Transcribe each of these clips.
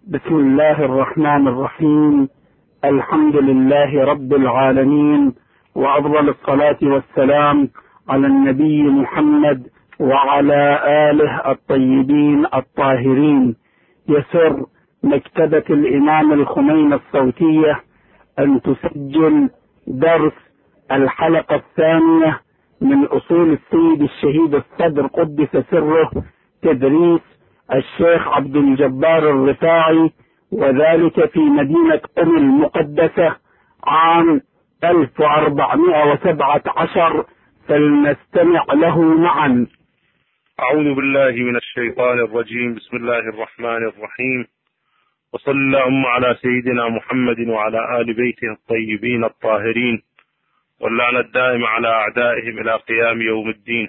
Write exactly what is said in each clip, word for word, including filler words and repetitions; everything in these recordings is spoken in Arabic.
بسم الله الرحمن الرحيم. الحمد لله رب العالمين، وأفضل الصلاة والسلام على النبي محمد وعلى آله الطيبين الطاهرين. يسر مكتبة الإمام الخميني الصوتية أن تسجل درس الحلقة الثانية من أصول السيد الشهيد الصدر قدس سره، تدريس الشيخ عبد الجبار الرفاعي، وذلك في مدينة قم المقدسة عام ألف وأربعمائة وسبعة عشر. فلنستمع له معا. أعوذ بالله من الشيطان الرجيم. بسم الله الرحمن الرحيم، وصلى اللهم على سيدنا محمد وعلى آل بيته الطيبين الطاهرين، واللعنة الدائمة على أعدائهم إلى قيام يوم الدين.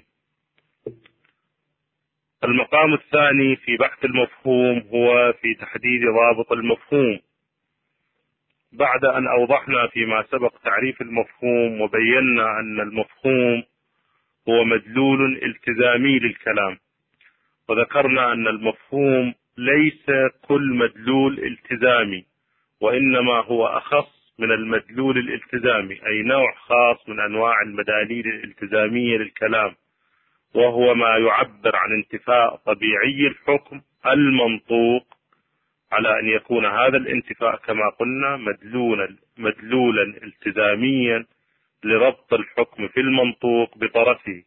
المقام الثاني في بحث المفهوم هو في تحديد ضابط المفهوم. بعد أن أوضحنا فيما سبق تعريف المفهوم وبينا أن المفهوم هو مدلول التزامي للكلام، وذكرنا أن المفهوم ليس كل مدلول التزامي، وإنما هو أخص من المدلول الالتزامي، أي نوع خاص من أنواع المداليل الالتزامية للكلام، وهو ما يعبر عن انتفاء طبيعي الحكم المنطوق، على أن يكون هذا الانتفاء كما قلنا مدلولا مدلولا التزاميا لربط الحكم في المنطوق بطرفه.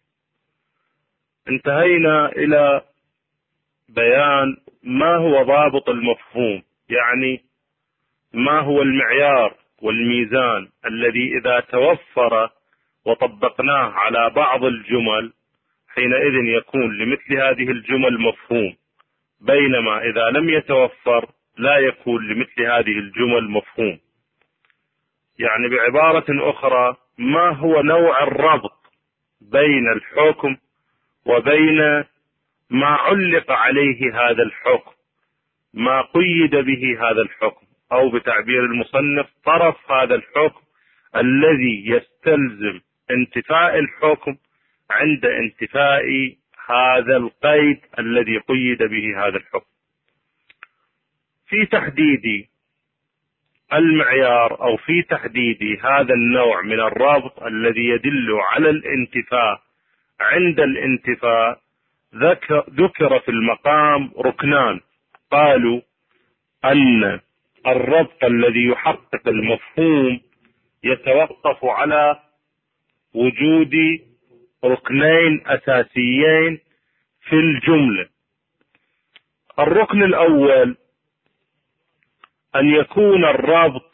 انتهينا إلى بيان ما هو ضابط المفهوم، يعني ما هو المعيار والميزان الذي إذا توفر وطبقناه على بعض الجمل حينئذ يكون لمثل هذه الجمل مفهوم، بينما إذا لم يتوفر لا يكون لمثل هذه الجمل مفهوم. يعني بعبارة أخرى، ما هو نوع الربط بين الحكم وبين ما علق عليه هذا الحكم، ما قيد به هذا الحكم، أو بتعبير المصنف طرف هذا الحكم الذي يستلزم انتفاء الحكم عند انتفاء هذا القيد الذي قيد به هذا الحكم. في تحديد المعيار أو في تحديد هذا النوع من الرابط الذي يدل على الانتفاء عند الانتفاء، ذكر في المقام ركنان. قالوا أن الربط الذي يحقق المفهوم يتوقف على وجود ركنين أساسيين في الجملة. الركن الأول أن يكون الرابط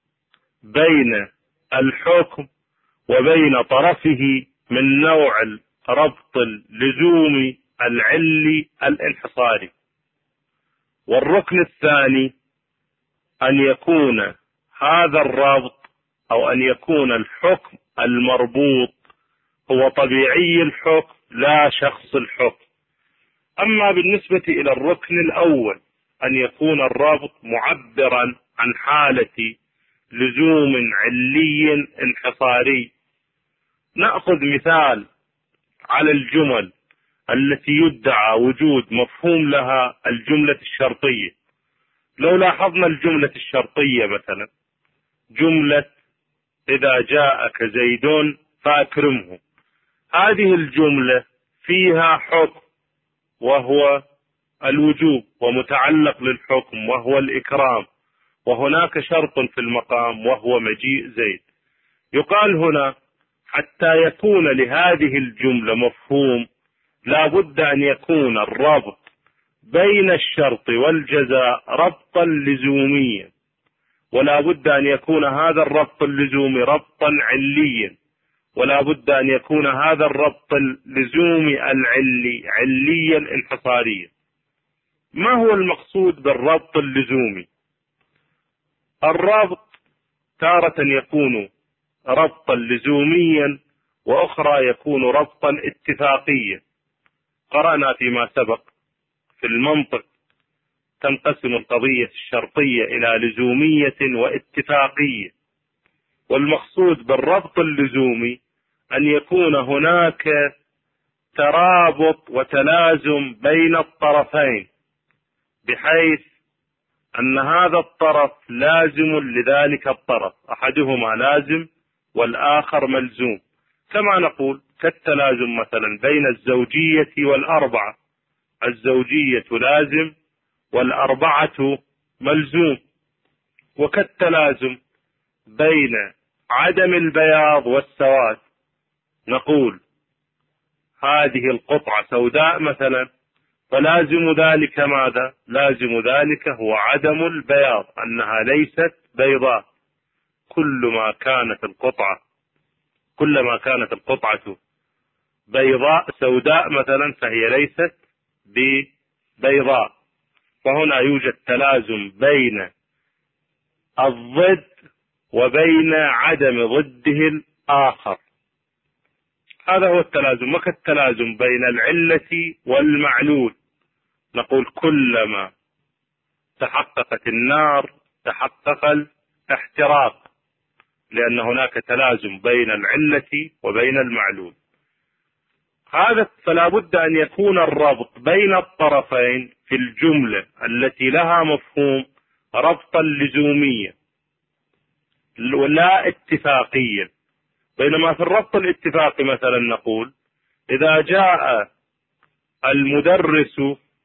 بين الحكم وبين طرفه من نوع الربط اللزومي العلي الانحصاري. والركن الثاني أن يكون هذا الرابط أو أن يكون الحكم المربوط هو طبيعي الحكم لا شخص الحكم. أما بالنسبة إلى الركن الأول أن يكون الرابط معبرا عن حالة لزوم علي انحصاري، نأخذ مثال على الجمل التي يدعى وجود مفهوم لها الجملة الشرطية. لو لاحظنا الجملة الشرطية مثلا جملة إذا جاءك زيد فأكرمه، هذه الجملة فيها حكم وهو الوجوب ومتعلق للحكم وهو الإكرام، وهناك شرط في المقام وهو مجيء زيد. يقال هنا حتى يكون لهذه الجملة مفهوم لا بد أن يكون الربط بين الشرط والجزاء ربطا لزوميا، ولا بد أن يكون هذا الربط اللزومي ربطا عليا، ولا بد أن يكون هذا الربط اللزومي العلي عليا انحصاريا. ما هو المقصود بالربط اللزومي؟ الربط تارة يكون ربطا لزوميا، وأخرى يكون ربطا اتفاقيا. قرأنا فيما سبق في المنطق تنقسم القضية الشرطية إلى لزومية واتفاقية، والمقصود بالربط اللزومي أن يكون هناك ترابط وتلازم بين الطرفين، بحيث أن هذا الطرف لازم لذلك الطرف، أحدهما لازم والآخر ملزوم، كما نقول كالتلازم مثلا بين الزوجية والأربعة، الزوجية لازم والأربعة ملزوم. وكالتلازم بين عدم البياض والسواد، نقول هذه القطعة سوداء مثلا، فلازم ذلك ماذا؟ لازم ذلك هو عدم البياض، أنها ليست بيضاء. كل ما كانت القطعة كلما كانت القطعة بيضاء سوداء مثلا فهي ليست ببيضاء. فهنا يوجد تلازم بين الضد وبين عدم ضده الآخر، هذا هو التلازم. وكالتلازم بين العلة والمعلول، نقول كلما تحققت النار تحقق الاحتراق، لأن هناك تلازم بين العلة وبين المعلول. هذا فلا بد أن يكون الربط بين الطرفين في الجملة التي لها مفهوم ربطا لزوميا ولا اتفاقيا. بينما في الربط الاتفاقي مثلا نقول إذا جاء المدرس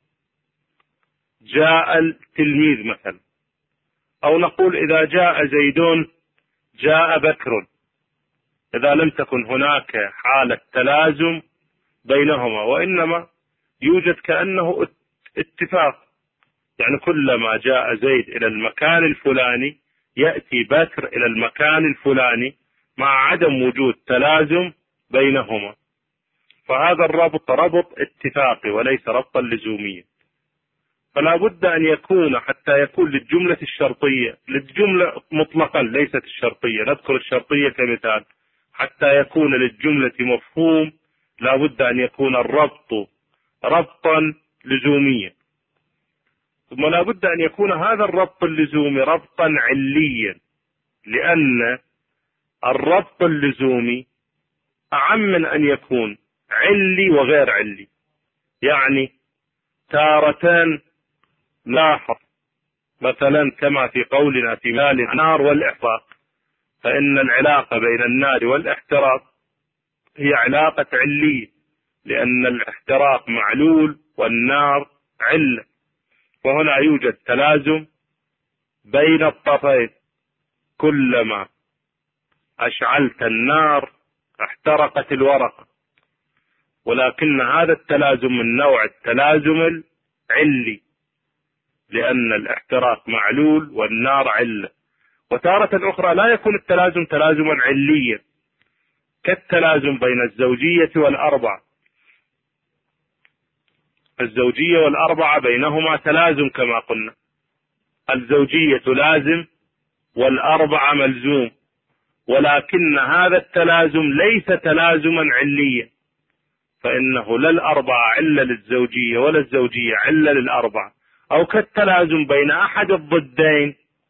جاء التلميذ مثلا، أو نقول إذا جاء زيد جاء بكر، إذا لم تكن هناك حالة تلازم بينهما وإنما يوجد كأنه اتفاق، يعني كلما جاء زيد إلى المكان الفلاني يأتي بكر إلى المكان الفلاني مع عدم وجود تلازم بينهما. فهذا الربط ربط اتفاقي وليس ربطا لزوميا. فلا بد أن يكون حتى يكون للجملة الشرطية، للجملة مطلقا ليست الشرطية، نذكر الشرطية كمثال، حتى يكون للجملة مفهوم لا بد أن يكون الربط ربطا لزوميا. ثم لا بد أن يكون هذا الربط اللزومي ربطا عليا، لأن الربط اللزومي أعم من أن يكون علي وغير علي. يعني تارة لاحظ مثلا كما في قولنا في مال النار والإحراق، فإن العلاقة بين النار والاحتراق هي علاقة علية، لأن الاحتراق معلول والنار علة. وهنا يوجد تلازم بين الطرفين، كلما أشعلت النار احترقت الورقة، ولكن هذا التلازم من نوع التلازم العلي، لأن الاحتراق معلول والنار علة. وتارة أخرى لا يكون التلازم تلازما عليا، كالتلازم بين الزوجية والأربعة. الزوجية والأربعة بينهما تلازم كما قلنا، الزوجية لازم والأربعة ملزوم، ولكن هذا التلازم ليس تلازما عليا، فإنه لا الأربعة علة للزوجية ولا الزوجية علة للأربعة. أو كالتلازم بين أحد الضدين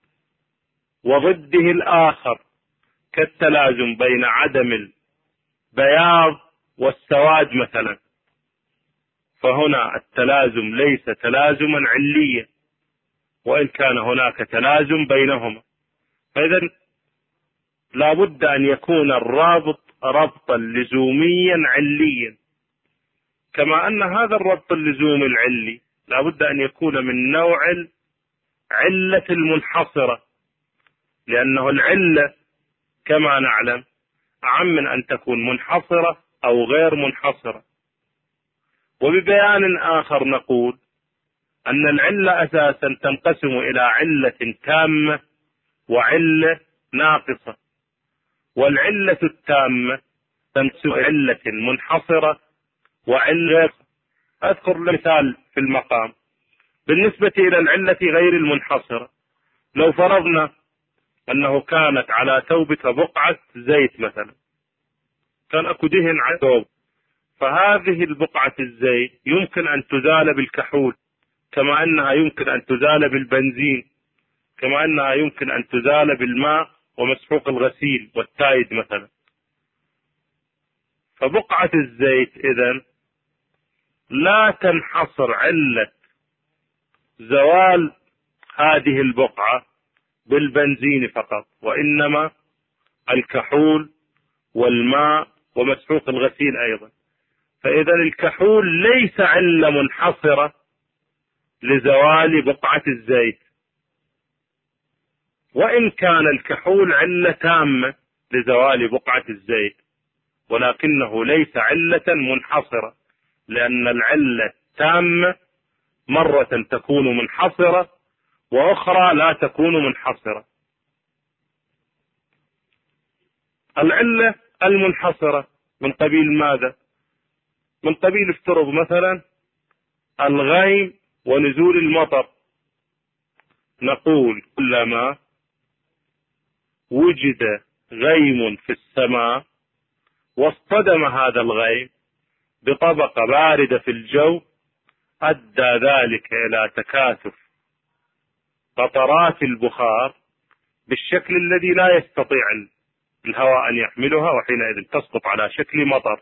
وضده الآخر، كالتلازم بين عدم البياض والسواد مثلا، فهنا التلازم ليس تلازما عليا وإن كان هناك تلازم بينهما. فإذا لا بد أن يكون الرابط ربطا لزوميا عليا، كما أن هذا الربط اللزومي العلي لا بد أن يكون من نوع العلة المنحصرة، لأنه العلة كما نعلم أعم من أن تكون منحصرة أو غير منحصرة. وببيان آخر نقول أن العلة أساسا تنقسم إلى علة تامة وعلة ناقصة، والعلة التامة تنقسم إلى علة منحصرة وعلة. أذكر مثال في المقام بالنسبة إلى العلة غير المنحصرة. لو فرضنا أنه كانت على ثوبك بقعة زيت مثلا، كان أكو دهن على ثوب، فهذه البقعة الزيت يمكن أن تزال بالكحول، كما أنها يمكن أن تزال بالبنزين، كما أنها يمكن أن تزال بالماء ومسحوق الغسيل والتايد مثلا. فبقعة الزيت إذن لا تنحصر علة زوال هذه البقعة بالبنزين فقط، وإنما الكحول والماء ومسحوق الغسيل أيضا. فإذا الكحول ليس علة منحصرة لزوال بقعة الزيت، وإن كان الكحول علة تامة لزوال بقعة الزيت، ولكنه ليس علة منحصرة، لأن العلة التامة مرة تكون منحصرة وأخرى لا تكون منحصرة. العلة المنحصرة من قبيل ماذا؟ من قبيل افترض مثلا الغيم ونزول المطر، نقول كلما وجد غيم في السماء واصطدم هذا الغيم بطبقة باردة في الجو، أدى ذلك إلى تكاثف قطرات البخار بالشكل الذي لا يستطيع الهواء أن يحملها، وحينئذ تسقط على شكل مطر.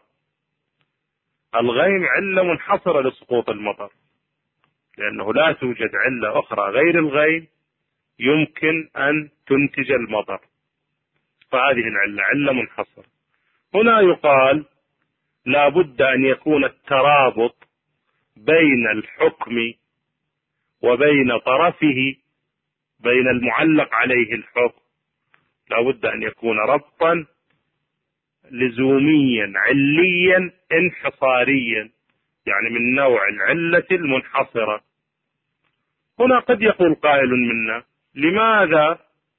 الغيم علة منحصرة لسقوط المطر، لأنه لا توجد علة أخرى غير الغيم يمكن أن تنتج المطر، فهذه العلة علة منحصرة. هنا يقال لا بد أن يكون الترابط بين الحكم وبين طرفه، بين المعلق عليه الحكم، لا بد أن يكون ربطا لزوميا عليا انحصاريا، يعني من نوع العلة المنحصرة. هنا قد يقول قائل منا لماذا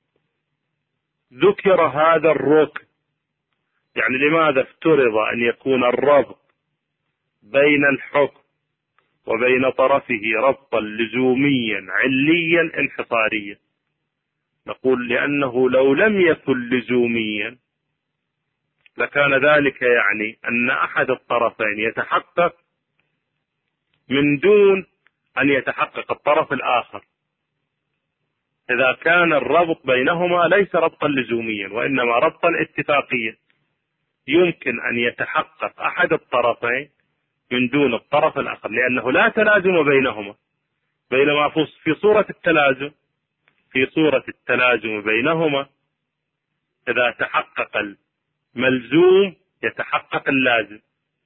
ذكر هذا الركن؟ يعني لماذا افترض أن يكون الربط بين الحكم وبين طرفه ربطا لزوميا عليا انحصاريا؟ نقول لأنه لو لم يكن لزوميا لكان ذلك يعني أن أحد الطرفين يتحقق من دون أن يتحقق الطرف الآخر. إذا كان الربط بينهما ليس ربطا لزوميا وإنما ربطا اتفاقيا، يمكن أن يتحقق أحد الطرفين من دون الطرف الآخر، لأنه لا تلازم بينهما. بينما في صورة التلازم في صورة التلازم بينهما إذا تحقق الملزوم يتحقق اللازم.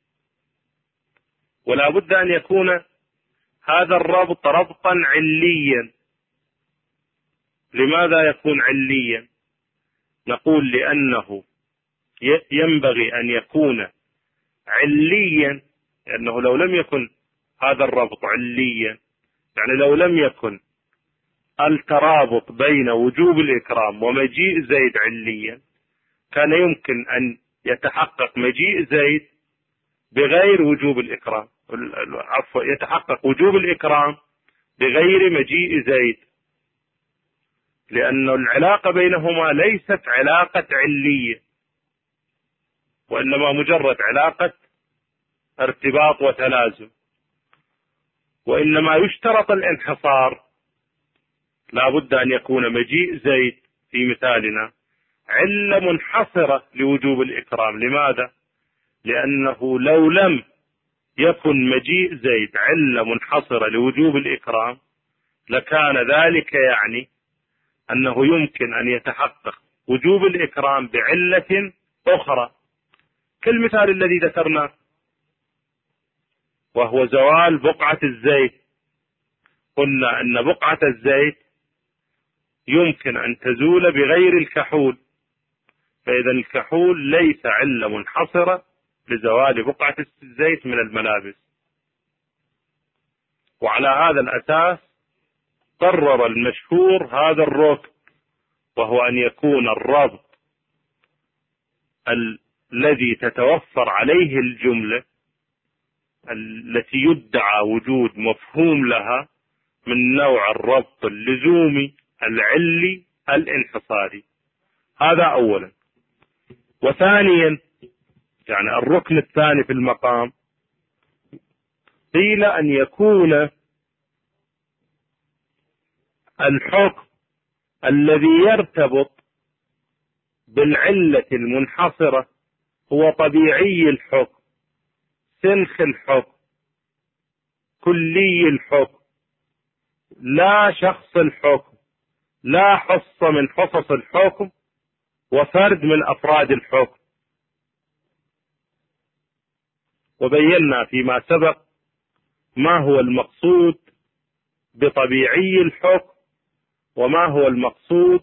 ولا بد أن يكون هذا الربط ربطا عليا. لماذا يكون عليا؟ نقول لأنه ينبغي أن يكون عليا، لأنه لو لم يكن هذا الربط عليا، يعني لو لم يكن الترابط بين وجوب الإكرام ومجيء زيد عليا، كان يمكن أن يتحقق مجيء زيد بغير وجوب الإكرام، عفوا يتحقق وجوب الإكرام بغير مجيء زيد، لأن العلاقة بينهما ليست علاقة علية، وإنما مجرد علاقة ارتباط وتلازم. وإنما يشترط الانحصار، لا بد أن يكون مجيء زيد في مثالنا علة منحصرة لوجوب الإكرام. لماذا؟ لأنه لو لم يكن مجيء زيد علة منحصرة لوجوب الإكرام لكان ذلك يعني أنه يمكن أن يتحقق وجوب الإكرام بعلة أخرى، كالمثال الذي ذكرناه وهو زوال بقعة الزيت. قلنا أن بقعة الزيت يمكن أن تزول بغير الكحول، فإذا الكحول ليس علة منحصرة لزوال بقعة الزيت من الملابس. وعلى هذا الأساس قرر المشهور هذا الركن، وهو أن يكون الربط الذي تتوفر عليه الجملة التي يدعى وجود مفهوم لها من نوع الربط اللزومي العلي الانحصاري. هذا أولا. وثانيا، يعني الركن الثاني في المقام، قيل أن يكون الحكم الذي يرتبط بالعلة المنحصرة هو طبيعي الحكم، سنخ الحكم، كلي الحكم، لا شخص الحكم، لا حصة من حصص الحكم وفرد من أفراد الحكم. وبينا فيما سبق ما هو المقصود بطبيعي الحكم وما هو المقصود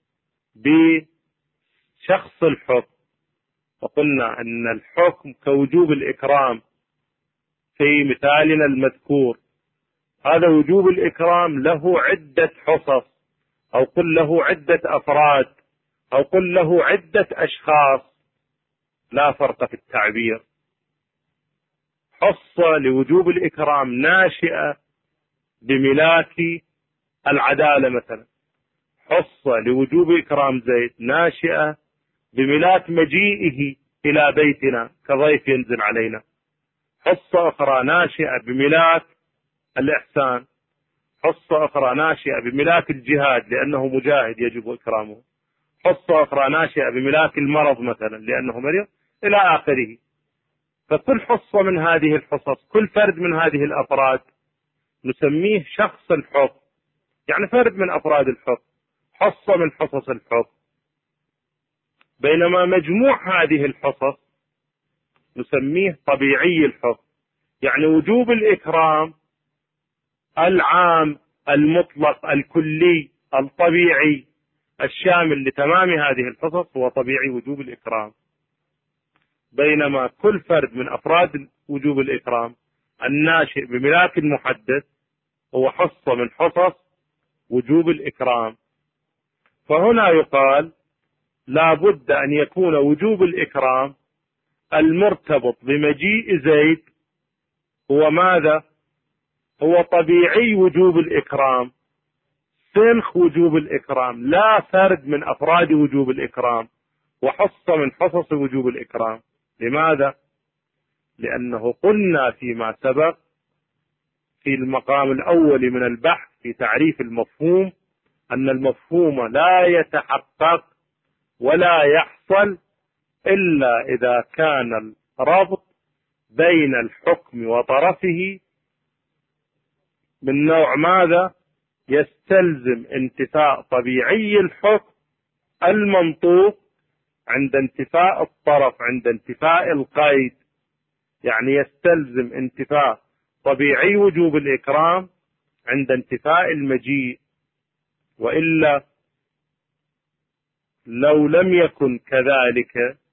بشخص الحكم، وقلنا أن الحكم كوجوب الإكرام في مثالنا المذكور، هذا وجوب الإكرام له عدة حصص، أو قل له عدة أفراد، أو قل له عدة أشخاص، لا فرق في التعبير. حصة لوجوب الإكرام ناشئة بملاك العدالة مثلا، حصة لوجوب إكرام زيد ناشئة بملاك مجيئه إلى بيتنا كضيف ينزل علينا، حصة أخرى ناشئة بملاك الإحسان، حصة أخرى ناشئة بملاك الجهاد لأنه مجاهد يجب إكرامه، حصة أخرى ناشئة بملاك المرض مثلا لأنه مريض، إلى آخره. فكل حصة من هذه الحصص، كل فرد من هذه الأفراد نسميه شخص الحكم، يعني فرد من أفراد الحكم، حصة من حصص الحكم. بينما مجموع هذه الحصص نسميه طبيعي الحكم، يعني وجوب الإكرام العام المطلق الكلي الطبيعي الشامل لتمام هذه الحصص هو طبيعي وجوب الإكرام. بينما كل فرد من أفراد وجوب الإكرام الناشئ بملاك محدد هو حصة من حصص وجوب الإكرام. فهنا يقال لا بد أن يكون وجوب الإكرام المرتبط بمجيء زيد هو ماذا؟ هو طبيعي وجوب الإكرام، سنخ وجوب الإكرام، لا فرد من أفراد وجوب الإكرام وحصة من حصص وجوب الإكرام. لماذا؟ لأنه قلنا فيما سبق في المقام الأول من البحث في تعريف المفهوم أن المفهوم لا يتحقق ولا يحصل إلا إذا كان الربط بين الحكم وطرفه من نوع ماذا؟ يستلزم انتفاء طبيعي الحكم المنطوق عند انتفاء الطرف، عند انتفاء القيد، يعني يستلزم انتفاء طبيعي وجوب الإكرام عند انتفاء المجيء. وإلا لو لم يكن كذلك،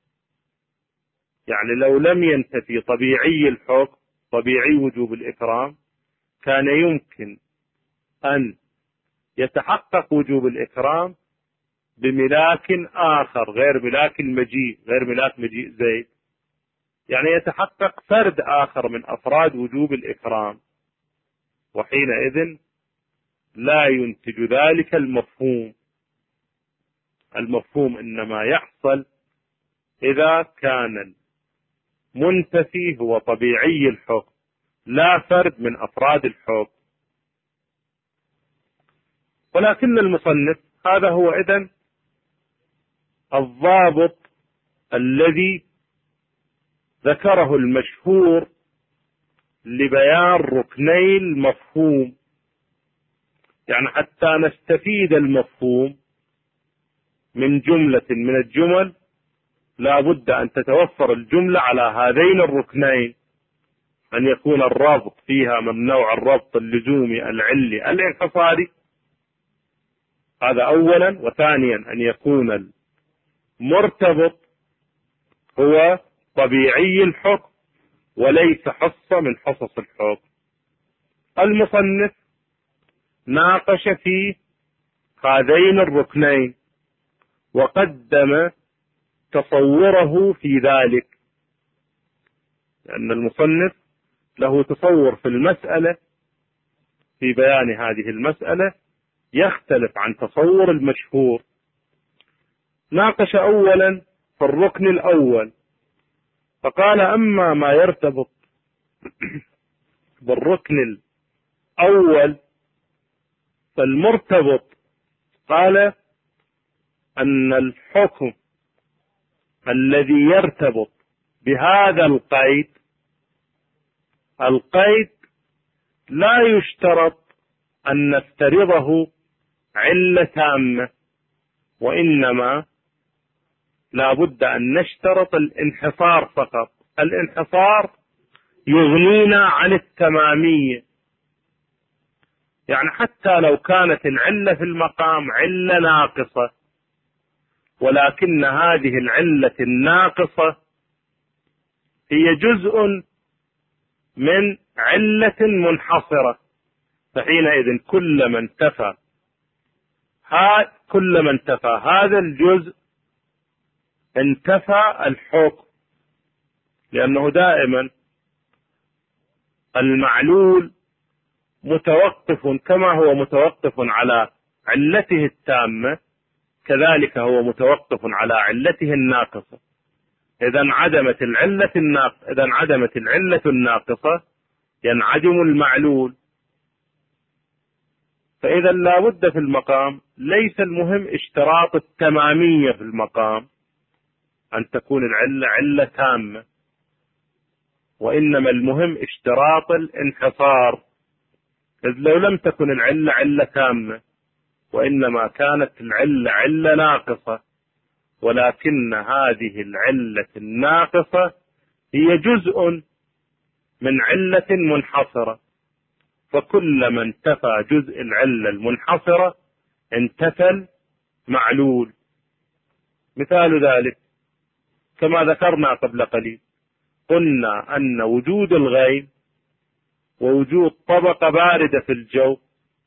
يعني لو لم ينتفي طبيعي الحكم طبيعي وجوب الإكرام كان يمكن أن يتحقق وجوب الإكرام بملاك آخر غير ملاك المجيء، غير ملاك مجيء زيد، يعني يتحقق فرد آخر من أفراد وجوب الإكرام، وحينئذ لا ينتج ذلك المفهوم. المفهوم إنما يحصل إذا كان المنتفي هو طبيعي الحكم لا فرد من أفراد الحكم. ولكن المصنف هذا هو إذن الضابط الذي ذكره المشهور لبيان ركني المفهوم، يعني حتى نستفيد المفهوم من جملة من الجمل لا بد أن تتوفر الجملة على هذين الركنين، أن يكون الرابط فيها من نوع الربط اللزومي العلي الانحصاري، هذا أولا، وثانيا أن يكون المرتبط هو طبيعي الحكم وليس حصة من حصص الحكم. المصنف ناقش في هذين الركنين وقدم تصوره في ذلك، لأن المصنف له تصور في المسألة في بيان هذه المسألة يختلف عن تصور المشهور. ناقش أولا في الركن الأول فقال أما ما يرتبط بالركن الأول فالمرتبط، قال أن الحكم الذي يرتبط بهذا القيد، القيد لا يشترط أن نفترضه علة تامة، وإنما لا بد أن نشترط الانحصار فقط. الانحصار يغنينا عن التمامية، يعني حتى لو كانت العلة في المقام علة ناقصة، ولكن هذه العلة الناقصة هي جزء من علة منحصرة، فحينئذ كلما انتفى كلما انتفى هذا الجزء انتفى الحكم، لأنه دائما المعلول متوقف، كما هو متوقف على علته التامة كذلك هو متوقف على علته الناقصة. إذا انعدمت العلة الناقصة إذا انعدمت العلة الناقصة ينعدم المعلول. فإذا لا بد في المقام، ليس المهم اشتراط التمامية في المقام أن تكون العلة علة تامة، وإنما المهم اشتراط الانحصار، إذ لو لم تكن العلة علة تامة وإنما كانت العلة علة ناقصة، ولكن هذه العلة الناقصة هي جزء من علة منحصرة، فكلما انتفى جزء العلة المنحصرة انتفى المعلول. مثال ذلك كما ذكرنا قبل قليل، قلنا أن وجود الغيم ووجود طبقة باردة في الجو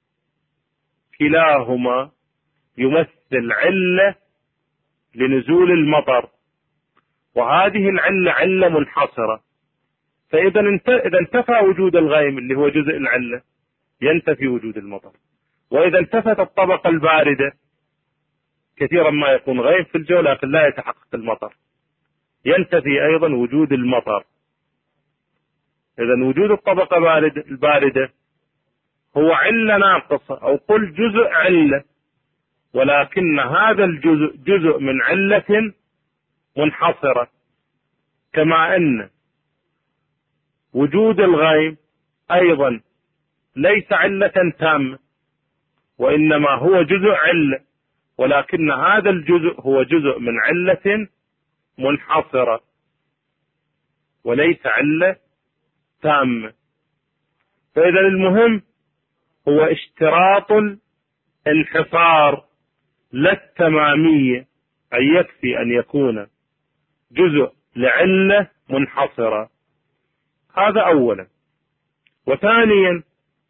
كلاهما يمثل علة لنزول المطر، وهذه العلة علة منحصرة، فإذا إذا انتفى وجود الغيم اللي هو جزء العلة ينتفي وجود المطر، وإذا انتفت الطبقة الباردة كثيرا ما يكون غيم في الجو لكن لا يتحقق المطر ينتفي أيضا وجود المطر. إذا وجود الطبقة الباردة هو علة ناقصة، أو قل جزء علة، ولكن هذا الجزء جزء من علة منحصرة، كما أن وجود الغيم أيضا ليس علة تامة وإنما هو جزء علة، ولكن هذا الجزء هو جزء من علة منحصرة وليس علة تامة. فإذا المهم هو اشتراط الانحصار لا التمامية، أي يكفي أن يكون جزء لعلة منحصرة. هذا أولا. وثانيا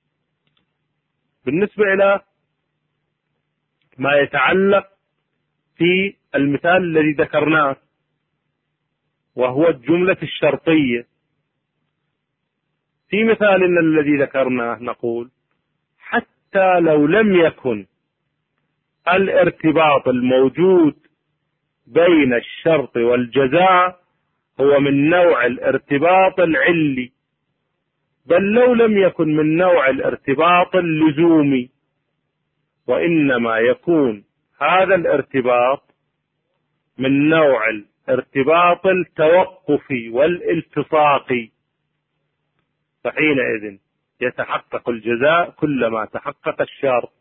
بالنسبة إلى ما يتعلق في المثال الذي ذكرناه وهو الجملة الشرطية، في مثالنا الذي ذكرناه نقول حتى لو لم يكن الارتباط الموجود بين الشرط والجزاء هو من نوع الارتباط العلي، بل لو لم يكن من نوع الارتباط اللزومي، وإنما يكون هذا الارتباط من نوع الارتباط التوقفي والالتصاقي، فحينئذ يتحقق الجزاء كلما تحقق الشرط.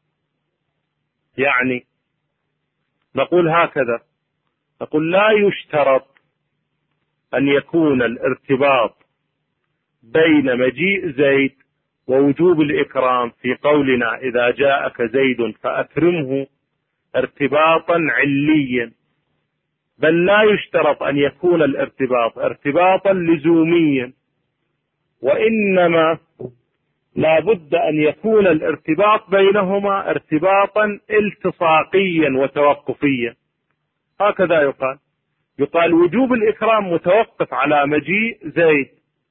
يعني نقول هكذا، نقول لا يشترط أن يكون الارتباط بين مجيء زيد ووجوب الإكرام في قولنا إذا جاءك زيد فأكرمه ارتباطا عليا، بل لا يشترط أن يكون الارتباط ارتباطا لزوميا، وإنما لا بد أن يكون الارتباط بينهما ارتباطا التصاقيا وتوقفيا. هكذا يقال يقال وجوب الإكرام متوقف على مجيء زيد،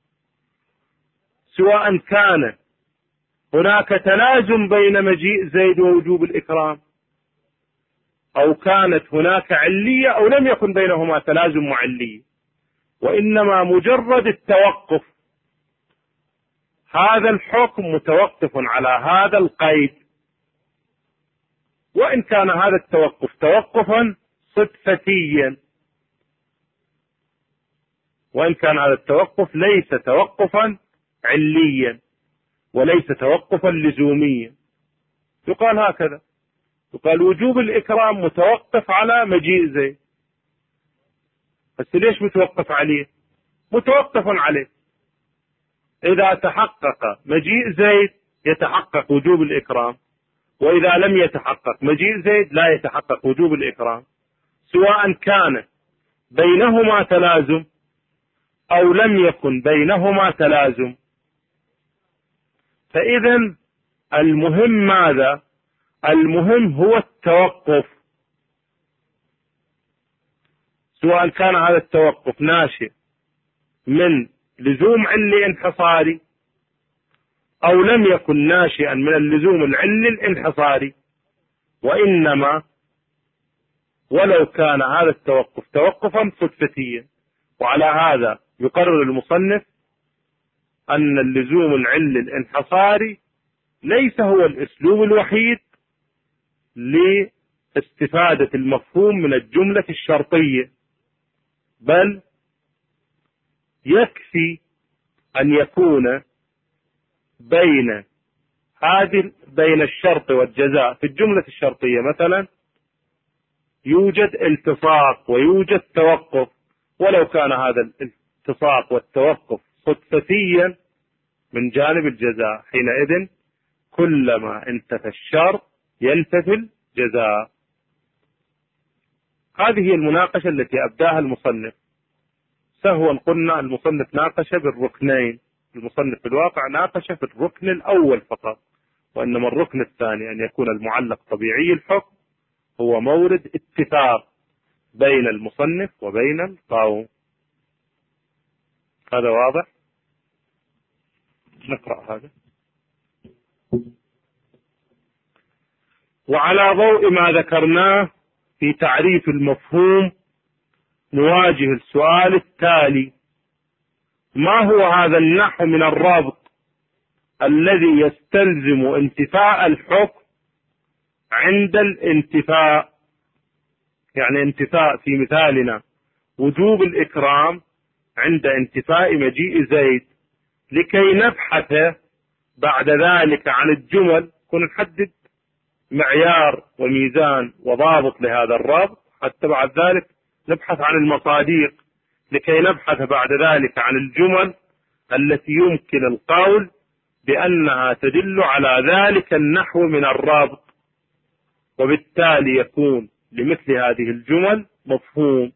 سواء كان هناك تلازم بين مجيء زيد ووجوب الإكرام أو كانت هناك علية أو لم يكن بينهما تلازم وعلية، وإنما مجرد التوقف، هذا الحكم متوقف على هذا القيد، وإن كان هذا التوقف توقفا صدفتيا، وإن كان هذا التوقف ليس توقفا عليا، وليس توقفا لزوميا. يقال هكذا، يقال وجوب الإكرام متوقف على مجيء زيد. بس ليش متوقف عليه؟ متوقف عليه. إذا تحقق مجيء زيد يتحقق وجوب الإكرام، وإذا لم يتحقق مجيء زيد لا يتحقق وجوب الإكرام، سواء كان بينهما تلازم أو لم يكن بينهما تلازم. فإذا المهم ماذا؟ المهم هو التوقف، سواء كان هذا التوقف ناشئ من لزوم علي انحصاري أو لم يكن ناشئا من اللزوم العلي الانحصاري، وإنما ولو كان هذا التوقف توقفا صدفتيا. وعلى هذا يقرر المصنف أن اللزوم العلي الانحصاري ليس هو الأسلوب الوحيد لاستفادة المفهوم من الجملة الشرطية، بل يكفي أن يكون بين هذه بين الشرط والجزاء في الجملة الشرطية مثلا يوجد التصاق ويوجد توقف، ولو كان هذا الالتصاق والتوقف صدفتيا من جانب الجزاء، حينئذ كلما انتفى الشرط ينتفي الجزاء. هذه هي المناقشة التي أبداها المصنف. سهوا قلنا المصنف ناقش بالركنين، المصنف في الواقع ناقش في الركن الأول فقط، وإنما الركن الثاني أن يكون المعلق طبيعي الحكم هو مورد اتفاق بين المصنف وبين القوم. هذا واضح؟ نقرأ هذا. وعلى ضوء ما ذكرناه في تعريف المفهوم نواجه السؤال التالي: ما هو هذا النحو من الربط الذي يستلزم انتفاء الحكم عند الانتفاء؟ يعني انتفاء في مثالنا وجوب الإكرام عند انتفاء مجيء زيد، لكي نبحث بعد ذلك عن الجمل، كنا نحدد معيار وميزان وضابط لهذا الربط، حتى بعد ذلك نبحث عن المصادق، لكي نبحث بعد ذلك عن الجمل التي يمكن القول بأنها تدل على ذلك النحو من الربط، وبالتالي يكون لمثل هذه الجمل مفهوم.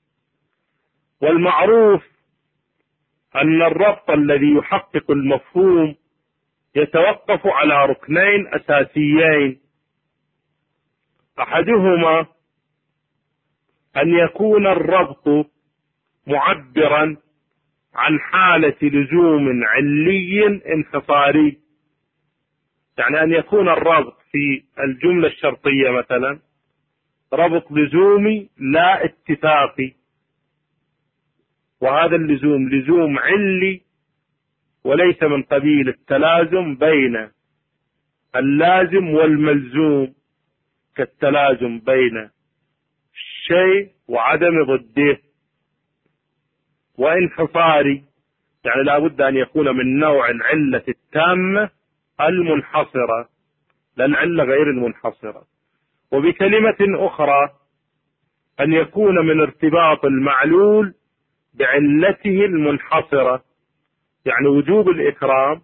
والمعروف أن الربط الذي يحقق المفهوم يتوقف على ركنين أساسيين: أحدهما أن يكون الربط معبرا عن حالة لزوم علي انحصاري، يعني أن يكون الربط في الجملة الشرطية مثلا ربط لزومي لا اتفاقي، وهذا اللزوم لزوم علي وليس من قبيل التلازم بين اللازم والملزوم، كالتلازم بين الشيء وعدم ضده. وانحصاري يعني لا بد أن يكون من نوع العلة التامة المنحصرة، لا العلة غير المنحصرة. وبكلمة أخرى أن يكون من ارتباط المعلول بعلته المنحصرة، يعني وجوب الإكرام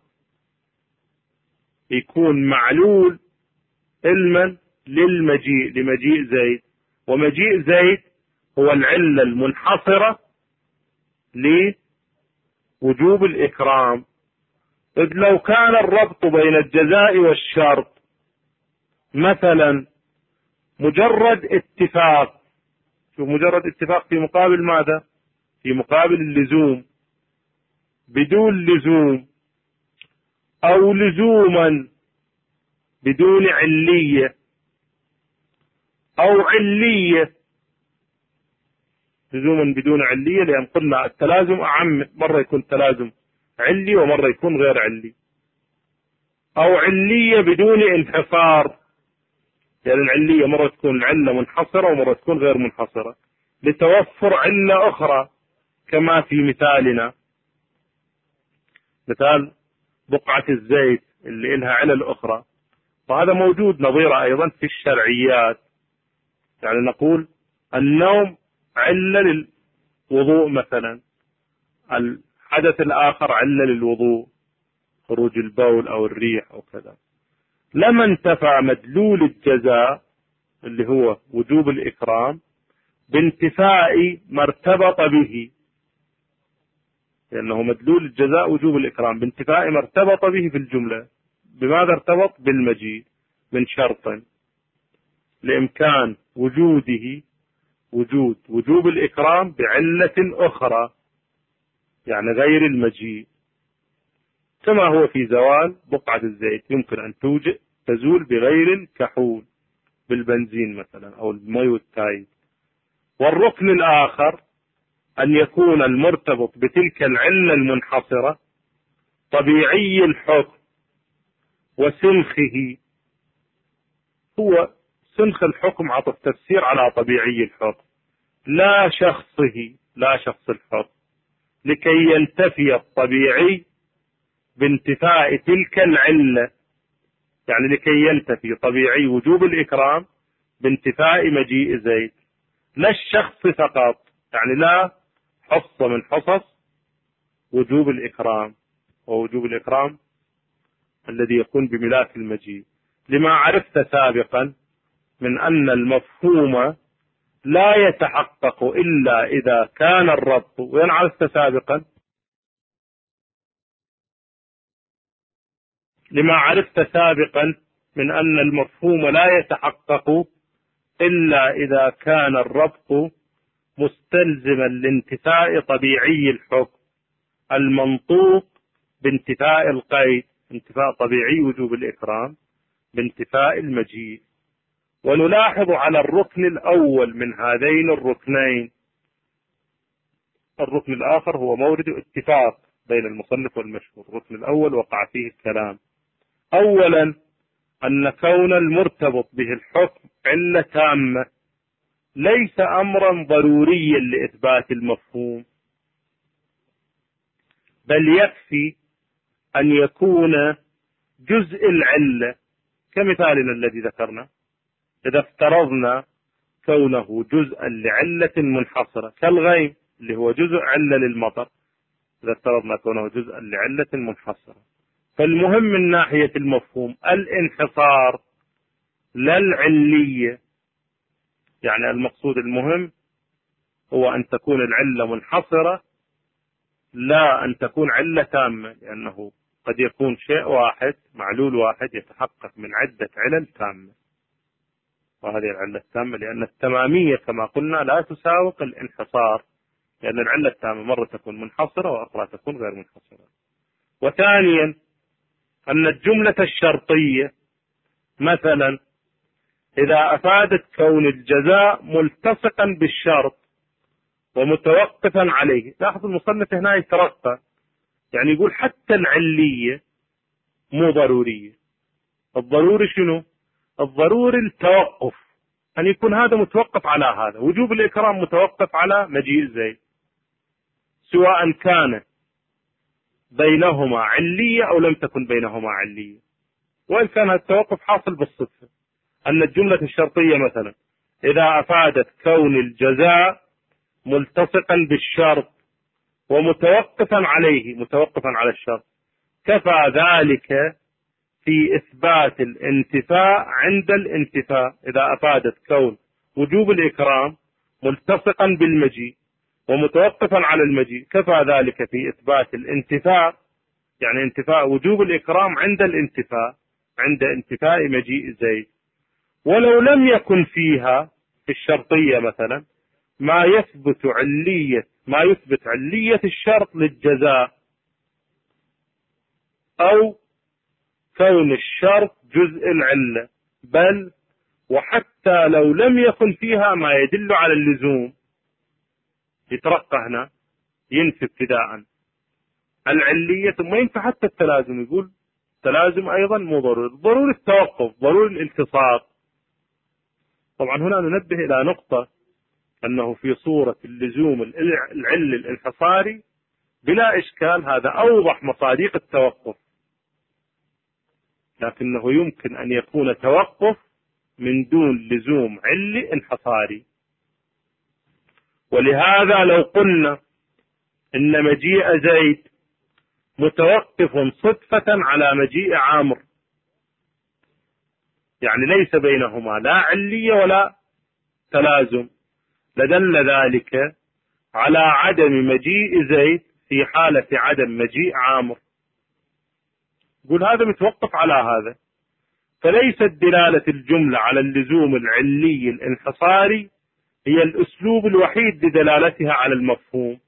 يكون معلول علما للمجيء لمجيء زيد، ومجيء زيد هو العلة المنحصرة لوجوب الإكرام. إذ لو كان الربط بين الجزاء والشرط مثلا مجرد اتفاق، شوف مجرد اتفاق في مقابل ماذا؟ في مقابل اللزوم، بدون لزوم، أو لزوما بدون علية، أو علية لزوما بدون علية، لأن قلنا التلازم أعم، مرة يكون تلازم علي ومرة يكون غير علي، أو علية بدون انحصار، يعني العلية مرة تكون العلة منحصرة ومرة تكون غير منحصرة، لتوفر علة أخرى كما في مثالنا، مثال بقعة الزيت اللي إلها علل أخرى، وهذا موجود نظيره أيضا في الشرعيات. يعني نقول النوم علة للوضوء مثلا، الحدث الآخر علة للوضوء، خروج البول أو الريح أو كذا. لما انتفع مدلول الجزاء اللي هو وجوب الإكرام بانتفاء ما ارتبط به، لأنه مدلول الجزاء وجوب الإكرام بانتفاء ما ارتبط به في الجملة. بماذا ارتبط؟ بالمجيء، من شرط لإمكان وجوده وجود وجوب الإكرام بعلة أخرى، يعني غير المجيء، كما هو في زوال بقعة الزيت يمكن أن توجد تزول بغير الكحول، بالبنزين مثلا أو المي والتايد. والركن الآخر أن يكون المرتبط بتلك العلة المنحصرة طبيعي الحكم وسنخه. هو سنخ الحكم عطف تفسير على طبيعي الحكم، لا شخصه، لا شخص الحكم، لكي ينتفي الطبيعي بانتفاء تلك العلة. يعني لكي ينتفي طبيعي وجوب الإكرام بانتفاء مجيء زيد، لا الشخص فقط. يعني لا حص من حصص وجوب الإكرام، ووجوب الإكرام الذي يكون بملاك المجيء، لما عرفت سابقا من أن المفهوم لا يتحقق إلا إذا كان الربط، وين عرفت سابقا؟ لما عرفت سابقا من أن المفهوم لا يتحقق إلا إذا كان الربط مستلزما لانتفاء طبيعي الحكم المنطوق بانتفاء القيد، انتفاء طبيعي وجوب الإكرام بانتفاء المجيء. ونلاحظ على الركن الأول من هذين الركنين، الركن الآخر هو مورد اتفاق بين المصنف والمشهور. الركن الأول وقع فيه الكلام. أولا أن كون المرتبط به الحكم علة تامة ليس أمرا ضروريا لإثبات المفهوم، بل يكفي أن يكون جزء العلة كمثالنا الذي ذكرنا. إذا افترضنا كونه جزءا لعلة منحصرة كالغيم اللي هو جزء علة للمطر، إذا افترضنا كونه جزءا لعلة منحصرة، فالمهم من ناحية المفهوم الانحصار لا العلية. يعني المقصود المهم هو أن تكون العلة منحصرة، لا أن تكون علة تامة، لأنه قد يكون شيء واحد معلول واحد يتحقق من عدة علل تامة، وهذه العلة التامة، لأن التمامية كما قلنا لا تساوق الانحصار، لأن العلة التامة مرة تكون منحصرة وأخرى تكون غير منحصرة. وثانيا أن الجملة الشرطية مثلا إذا أفادت كون الجزاء ملتصقا بالشرط ومتوقفا عليه، لاحظ المصنف هنا يترقى، يعني يقول حتى العلية مو ضرورية. الضروري شنو؟ الضروري التوقف، أن يكون هذا متوقف على هذا. وجوب الإكرام متوقف على مجيء زيد، سواء كان بينهما علية أو لم تكن بينهما علية، وإن كان التوقف حاصل بالصدفة. أن الجملة الشرطية مثلا إذا أفادت كون الجزاء ملتصقا بالشرط ومتوقفا عليه، متوقفا على الشرط، كفى ذلك في إثبات الانتفاء عند الانتفاء. إذا أفادت كون وجوب الإكرام ملتصقا بالمجيء ومتوقفا على المجيء، كفى ذلك في إثبات الانتفاء، يعني انتفاء وجوب الإكرام عند الانتفاء، عند انتفاء مجيء زيد. ولو لم يكن فيها في الشرطية مثلا ما يثبت علية ما يثبت علية الشرط للجزاء، أو كون الشرط جزء العلة، بل وحتى لو لم يكن فيها ما يدل على اللزوم، يترقى هنا ينفي ابتداء العلية ثم ينفي حتى التلازم. يقول التلازم أيضا مو ضروري، ضروري التوقف، ضروري الالتصاق. طبعا هنا ننبه إلى نقطة، أنه في صورة اللزوم العل الانحصاري بلا إشكال هذا أوضح مصادق التوقف، لكنه يمكن أن يكون توقف من دون لزوم علي انحصاري. ولهذا لو قلنا إن مجيء زيد متوقف صدفة على مجيء عامر، يعني ليس بينهما لا علية ولا تلازم، لدل ذلك على عدم مجيء زيد في حالة عدم مجيء عامر. يقول هذا متوقف على هذا، فليست دلالة الجملة على اللزوم العلي الانحصاري هي الأسلوب الوحيد لدلالتها على المفهوم،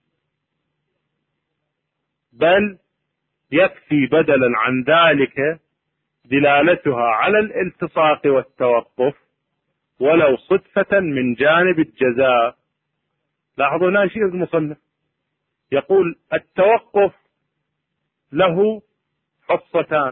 بل يكفي بدلا عن ذلك دلالتها على الالتصاق والتوقف ولو صدفة من جانب الجزاء. لاحظوا هنا شيء المصنف يقول التوقف له حصتان: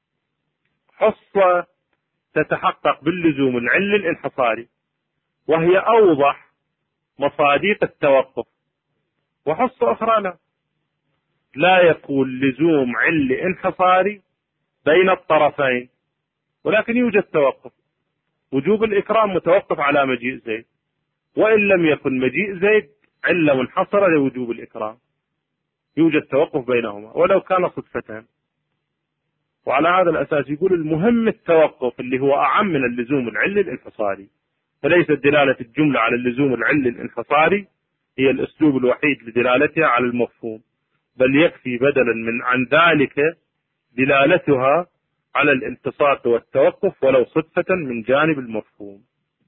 حصة تتحقق باللزوم العلي الانحصاري وهي أوضح مصادق التوقف، وحصة أخرى لا لا يكون لزوم علي انحصاري بين الطرفين، ولكن يوجد توقف. وجوب الإكرام متوقف على مجيء زيد، وإن لم يكن مجيء زيد علة منحصرة لوجوب الإكرام، يوجد توقف بينهما ولو كان صدفتان. وعلى هذا الأساس يقول المهم التوقف اللي هو أعم من اللزوم العلي الانحصاري، فليست دلالة الجملة على اللزوم العلي الانحصاري هي الأسلوب الوحيد لدلالتها على المفهوم، بل يكفي بدلا من عن ذلك دلالتها على الالتصاق والتوقف ولو صدفة من جانب المفهوم.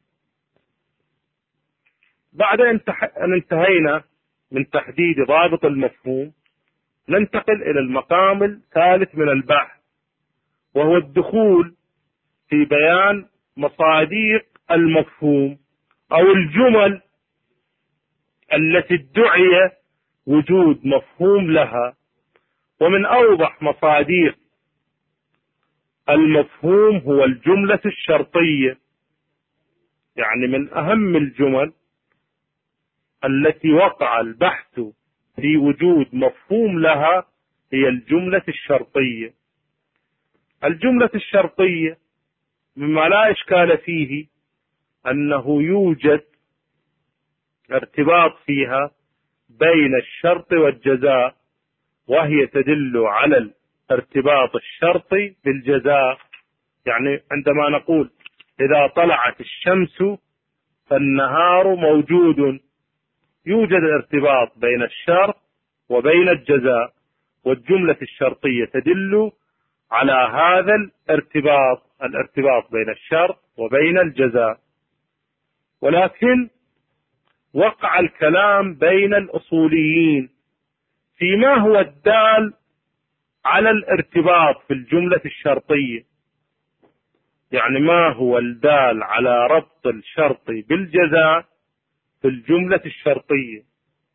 بعد أن انتهينا من تحديد ضابط المفهوم، ننتقل إلى المقام الثالث من البحث، وهو الدخول في بيان مصادق المفهوم أو الجمل التي ادعي وجود مفهوم لها. ومن أوضح مصادق المفهوم هو الجملة الشرطية، يعني من أهم الجمل التي وقع البحث في وجود مفهوم لها هي الجملة الشرطية. الجملة الشرطية مما لا إشكال فيه أنه يوجد ارتباط فيها بين الشرط والجزاء، وهي تدل على الارتباط الشرطي بالجزاء. يعني عندما نقول إذا طلعت الشمس فالنهار موجود، يوجد ارتباط بين الشرط وبين الجزاء، والجملة الشرطية تدل على هذا الارتباط، الارتباط بين الشرط وبين الجزاء. ولكن وقع الكلام بين الأصوليين فيما هو الدال على الارتباط في الجملة الشرطية، يعني ما هو الدال على ربط الشرط بالجزاء في الجملة الشرطية.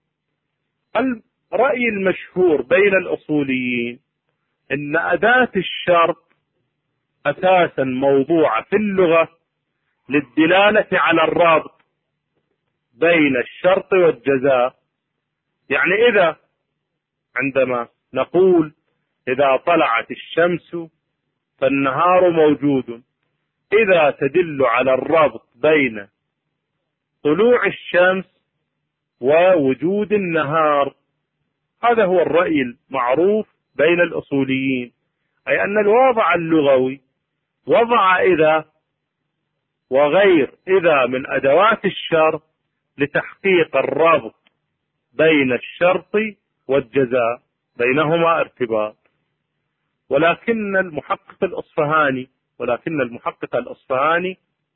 الرأي المشهور بين الأصوليين إن أداة الشرط أساسا موضوعة في اللغة للدلالة على الرابط بين الشرط والجزاء. يعني إذا عندما نقول إذا طلعت الشمس فالنهار موجود، إذا تدل على الربط بين طلوع الشمس ووجود النهار. هذا هو الرأي المعروف بين الأصوليين، أي أن الوضع اللغوي وضع إذا وغير إذا من أدوات الشرط لتحقيق الربط بين الشرط والجزاء، بينهما ارتباط. ولكن المحقق الأصفهاني ولكن المحقق الأصفهاني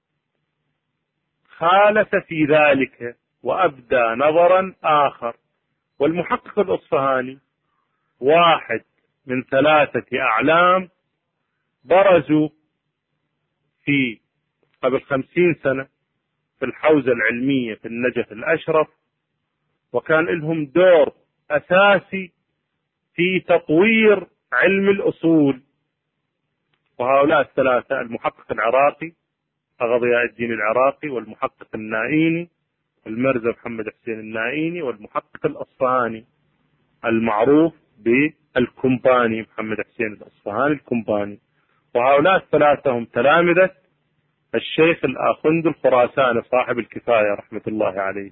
خالف في ذلك وأبدى نظرا آخر. والمحقق الأصفهاني واحد من ثلاثة أعلام برزوا في قبل خمسين سنة في الحوزة العلمية في النجف الأشرف، وكان لهم دور أساسي في تطوير علم الأصول. وهؤلاء الثلاثة: المحقق العراقي أغا ضياء الدين العراقي، والمحقق النائيني المرزا محمد حسين النائيني، والمحقق الأصفهاني المعروف بالكمباني محمد حسين الأصفهاني الكمباني. وهؤلاء الثلاثة هم تلامذة الشيخ الآخوند الخراساني صاحب الكفاية رحمة الله عليه.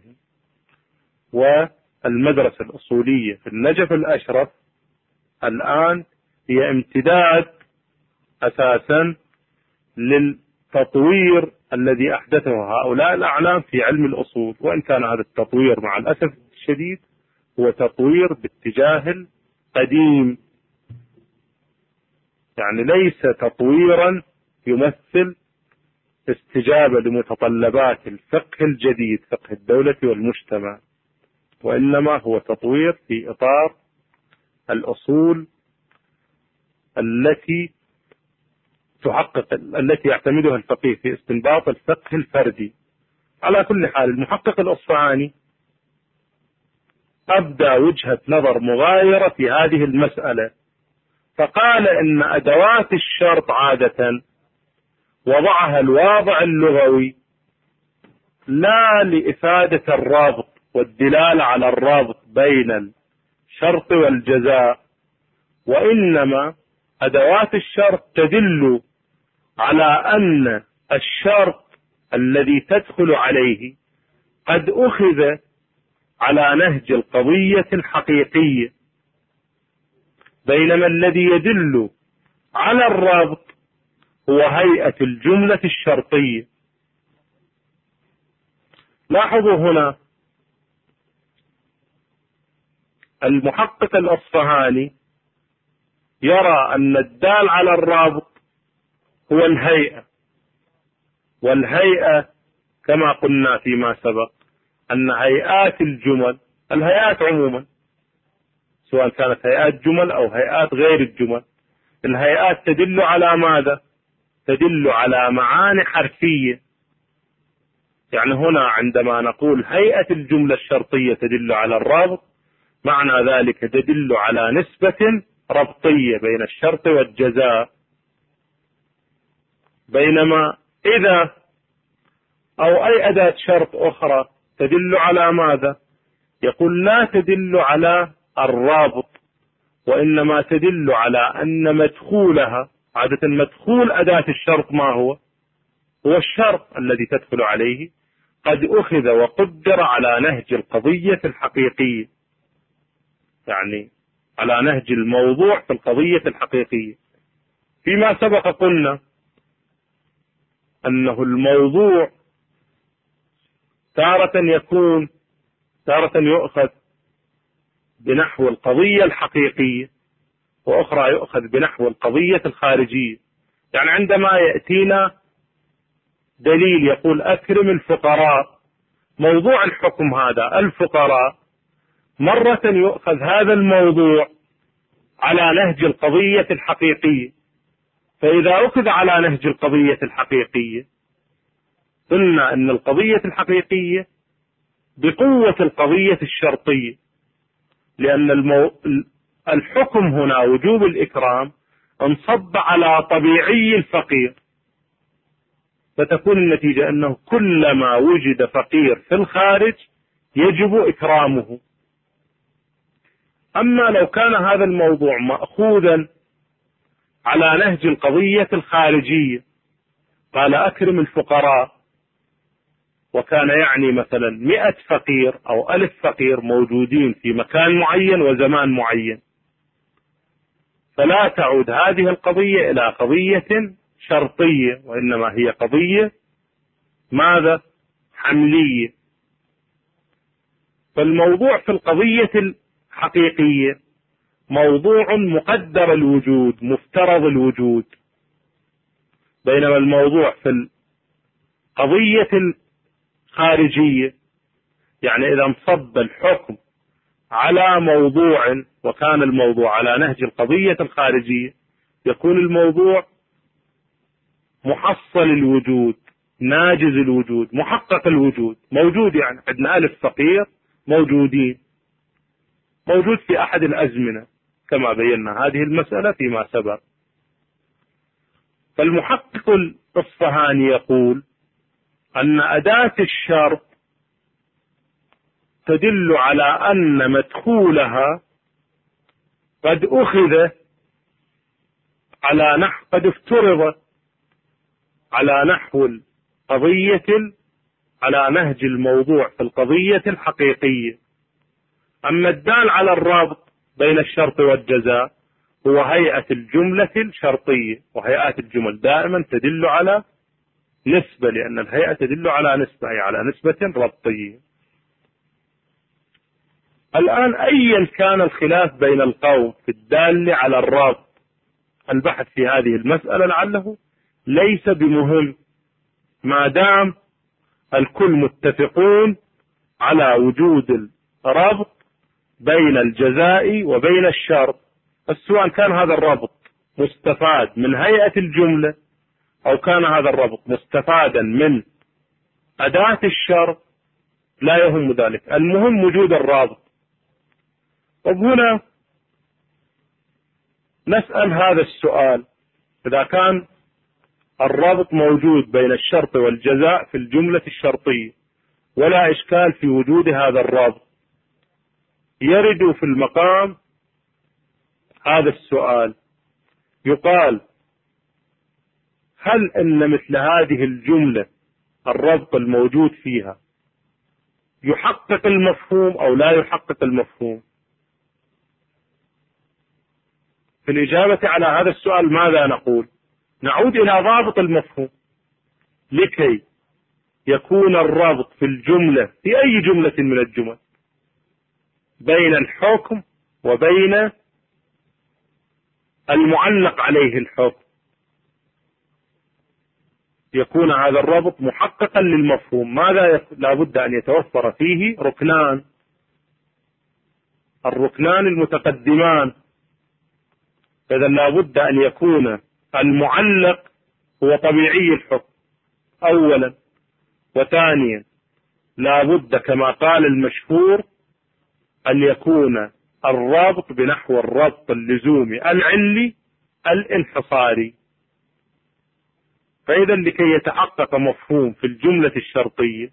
والمدرسة الأصولية في النجف الأشرف الآن هي امتداد أساسا للتطوير الذي أحدثه هؤلاء الأعلام في علم الأصول، وإن كان هذا التطوير مع الأسف الشديد هو تطوير باتجاه القديم، يعني ليس تطويرا يمثل استجابة لمتطلبات الفقه الجديد فقه الدولة والمجتمع، وإنما هو تطوير في إطار الأصول التي تحقق التي يعتمدها الفقيه في استنباط الفقه الفردي. على كل حال المحقق الأصفهاني أبدى وجهة نظر مغايرة في هذه المسألة، فقال إن أدوات الشرط عادة وضعها الواضع اللغوي لا لإفادة الرابط والدلالة على الرابط بين الشرط والجزاء، وإنما أدوات الشرط تدل على أن الشرط الذي تدخل عليه قد أخذ على نهج القضية الحقيقية، بينما الذي يدل على الرابط هو هيئة الجملة الشرطية. لاحظوا هنا المحقق الأصفهاني يرى أن الدال على الرابط هو الهيئة، والهيئة كما قلنا فيما سبق أن هيئات الجمل، الهيئات عموما سواء كانت هيئات جمل أو هيئات غير الجمل، الهيئات تدل على ماذا؟ تدل على معاني حرفية. يعني هنا عندما نقول هيئة الجملة الشرطية تدل على الرابط، معنى ذلك تدل على نسبة ربطية بين الشرط والجزاء. بينما إذا أو أي أداة شرط أخرى تدل على ماذا؟ يقول لا تدل على الرابط، وإنما تدل على أن مدخولها، عادة مدخول أداة الشرط ما هو؟ هو الشرط الذي تدخل عليه قد أخذ وقدر على نهج القضية الحقيقية، يعني على نهج الموضوع في القضية الحقيقية. فيما سبق قلنا أنه الموضوع تارة يكون تارة يؤخذ بنحو القضية الحقيقية، وأخرى يؤخذ بنحو القضية الخارجية. يعني عندما يأتينا دليل يقول أكرم الفقراء، موضوع الحكم هذا الفقراء، مرة يؤخذ هذا الموضوع على نهج القضية الحقيقية، فإذا أخذ على نهج القضية الحقيقية قلنا أن القضية الحقيقية بقوة القضية الشرطية، لأن المو... الحكم هنا وجوب الإكرام انصب على طبيعي الفقير، فتكون النتيجة أنه كلما وجد فقير في الخارج يجب إكرامه. أما لو كان هذا الموضوع مأخوذا على نهج القضية الخارجية، قال أكرم الفقراء، وكان يعني مثلا مئة فقير أو ألف فقير موجودين في مكان معين وزمان معين، فلا تعود هذه القضية إلى قضية شرطية، وإنما هي قضية ماذا؟ حملية. فالموضوع في القضية الحقيقية موضوع مقدر الوجود مفترض الوجود، بينما الموضوع في القضية الخارجية يعني إذا انصب الحكم على موضوع وكان الموضوع على نهج القضية الخارجية يكون الموضوع محصل الوجود ناجز الوجود محقق الوجود، موجود. يعني عندنا ألف فقير موجودين، موجود في أحد الأزمنة كما بينا هذه المسألة فيما سبق. فالمحقق الأصفهاني يقول أن أداة الشرط تدل على أن مدخولها قد أخذ على نحو قد افترض على نحو القضية على نهج الموضوع في القضية الحقيقية. أما الدال على الرابط بين الشرط والجزاء هو هيئة الجملة الشرطية، وهيئات الجمل دائما تدل على نسبة، لأن الهيئة تدل على نسبة، أي على نسبة ربطية. الآن أيا كان الخلاف بين القوم في الدال على الرابط، البحث في هذه المسألة لعله ليس بمهم ما دام الكل متفقون على وجود الرابط بين الجزاء وبين الشرط، سواء كان هذا الرابط مستفاد من هيئة الجملة أو كان هذا الرابط مستفادا من أداة الشرط، لا يهم ذلك، المهم وجود الرابط. وهنا نسأل هذا السؤال: إذا كان الرابط موجود بين الشرط والجزاء في الجملة الشرطية ولا إشكال في وجود هذا الرابط، يرد في المقام هذا السؤال، يقال: هل أن مثل هذه الجملة الربط الموجود فيها يحقق المفهوم أو لا يحقق المفهوم؟ في الإجابة على هذا السؤال ماذا نقول؟ نعود إلى ضابط المفهوم. لكي يكون الرابط في الجملة، في أي جملة من الجمل، بين الحكم وبين المعلق عليه الحكم، يكون هذا الرابط محققا للمفهوم، ماذا لا بد أن يتوفر فيه؟ ركنان، الركنان المتقدمان. إذا لا بد أن يكون المعلق هو طبيعي الحكم أولا، وثانيا لا بد كما قال المشهور أن يكون الرابط بنحو الربط اللزومي العلي الانحصاري. فإذا لكي يتحقق مفهوم في الجملة الشرطية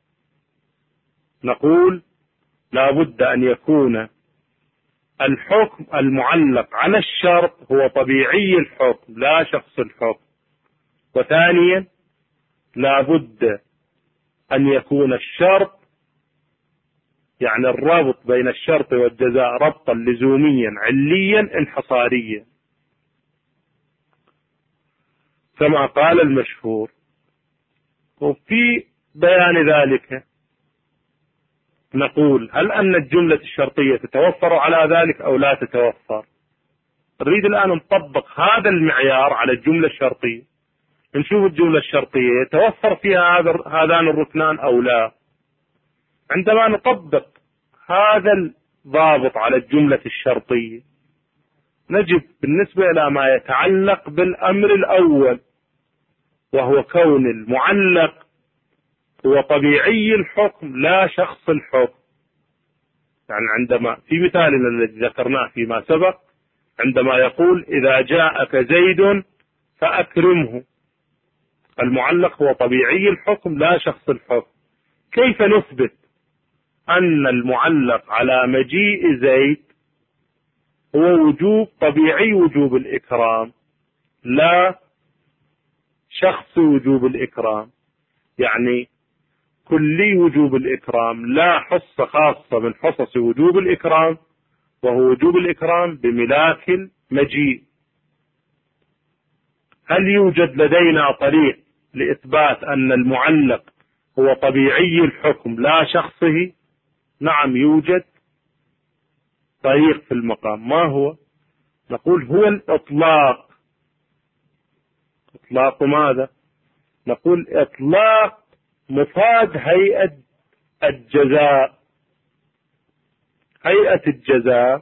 نقول لا بد أن يكون الحكم المعلق على الشرط هو طبيعي الحكم لا شخص الحكم، وثانيا لا بد أن يكون الشرط، يعني الرابط بين الشرط والجزاء، ربطا لزوميا عليا انحصاريا كما قال المشهور. وفي بيان ذلك نقول: هل أن الجملة الشرطية تتوفر على ذلك أو لا تتوفر؟ نريد الآن نطبق هذا المعيار على الجملة الشرطية، نشوف الجملة الشرطية يتوفر فيها هذان الركنان أو لا. عندما نطبق هذا الضابط على الجملة الشرطية نجد بالنسبة إلى ما يتعلق بالأمر الأول، وهو كون المعلق هو طبيعي الحكم لا شخص الحكم. يعني عندما في مثالنا الذي ذكرناه فيما سبق، عندما يقول: إذا جاءك زيد فأكرمه، المعلق هو طبيعي الحكم لا شخص الحكم. كيف نثبت أن المعلق على مجيء زيد هو وجوب طبيعي وجوب الإكرام لا شخص وجوب الإكرام؟ يعني كلي وجوب الإكرام لا حصة خاصة من حصص وجوب الإكرام، وهو وجوب الإكرام بملاك المجيء. هل يوجد لدينا طريق لإثبات أن المعلق هو طبيعي الحكم لا شخصه؟ نعم يوجد طريق في المقام. ما هو؟ نقول هو الإطلاق. إطلاق ماذا؟ نقول إطلاق مفاد هيئة الجزاء. هيئة الجزاء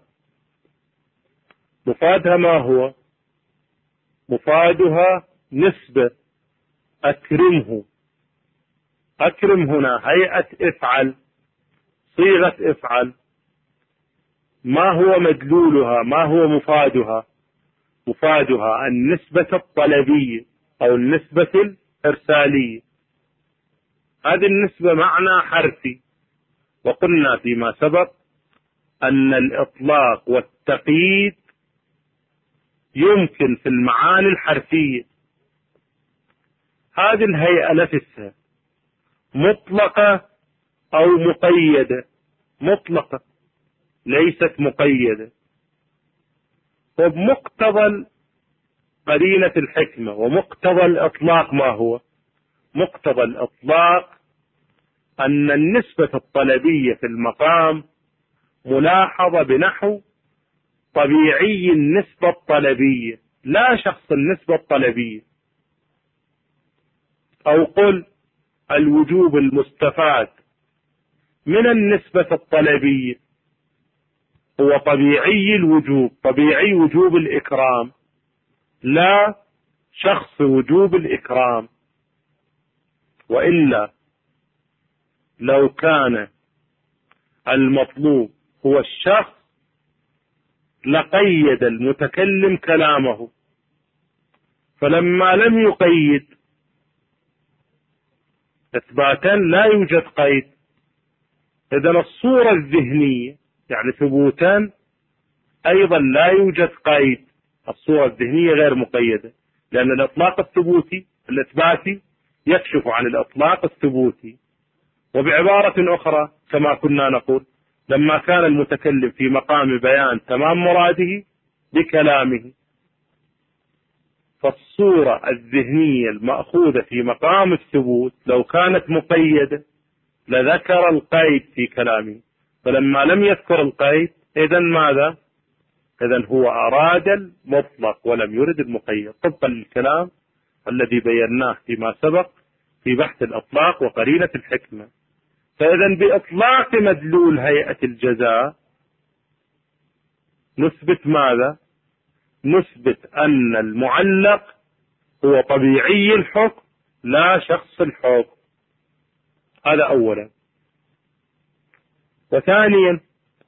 مفادها ما هو؟ مفادها نسبة أكرمه. أكرم هنا هيئة افعل، صيغة افعل. ما هو مدلولها؟ ما هو مفادها؟ مفادها النسبة الطلبية أو النسبة الإرسالية. هذه النسبة معنى حرفي، وقلنا فيما سبق أن الإطلاق والتقييد يمكن في المعاني الحرفية هذه الهيئة نفسها مطلقة أو مقيدة؟ مطلقة ليست مقيدة. وبمقتضى قرينة الحكمة ومقتضى الإطلاق ما هو؟ مقتضى الإطلاق أن النسبة الطلبية في المقام ملاحظة بنحو طبيعي النسبة الطلبية لا شخص النسبة الطلبية، أو قل الوجوب المستفاد من النسبة الطلبية هو طبيعي الوجوب، طبيعي وجوب الإكرام لا شخص وجوب الإكرام. وإلا لو كان المطلوب هو الشخص لقيد المتكلم كلامه، فلما لم يقيد إثباتا لا يوجد قيد. إذن الصورة الذهنية يعني ثبوتا أيضا لا يوجد قيد، الصورة الذهنية غير مقيدة، لأن الإطلاق الثبوتي الإثباتي يكشف عن الإطلاق الثبوتي. وبعبارة أخرى كما كنا نقول لما كان المتكلم في مقام بيان تمام مراده بكلامه، فالصورة الذهنية المأخوذة في مقام الثبوت لو كانت مقيدة لذكر القيد في كلامه، فلما لم يذكر القيد إذن ماذا؟ إذن هو أراد المطلق ولم يرد المقيد، طبقا للكلام الذي بيناه فيما سبق في بحث الإطلاق وقرينة الحكمة. فإذن بإطلاق مدلول هيئة الجزاء نثبت ماذا؟ نثبت أن المعلق هو طبيعي الحكم لا شخص الحكم. هذا أولا. وثانيا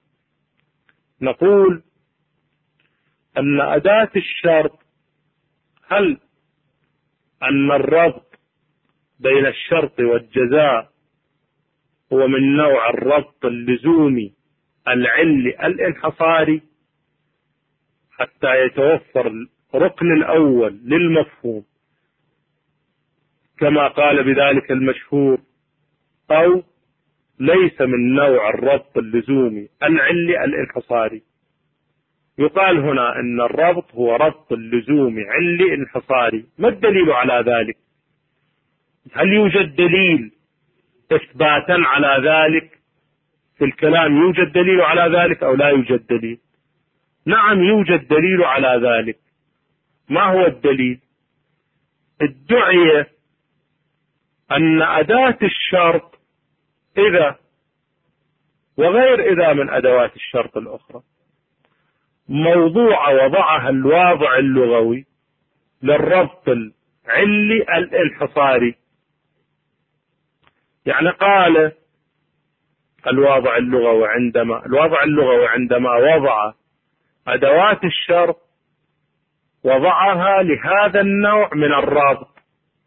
نقول أن أداة الشرط، هل أن الربط بين الشرط والجزاء هو من نوع الربط اللزومي العلي الانحصاري حتى يتوفر الركن الأول للمفهوم كما قال بذلك المشهور، أو ليس من نوع الربط اللزومي العلي الانحصاري؟ يقال هنا أن الربط هو ربط اللزومي علي انحصاري. ما الدليل على ذلك؟ هل يوجد دليل إثباتا على ذلك في الكلام؟ يوجد دليل على ذلك أو لا يوجد دليل؟ نعم يوجد دليل على ذلك. ما هو الدليل؟ ادعي أن أداة الشرط إذا وغير إذا من أدوات الشرط الأخرى موضوع وضعها الواضع اللغوي للربط العلي الانحصاري. يعني قال الواضع اللغوي عندما الواضع اللغوي عندما وضع أدوات الشرط وضعها لهذا النوع من الرابط،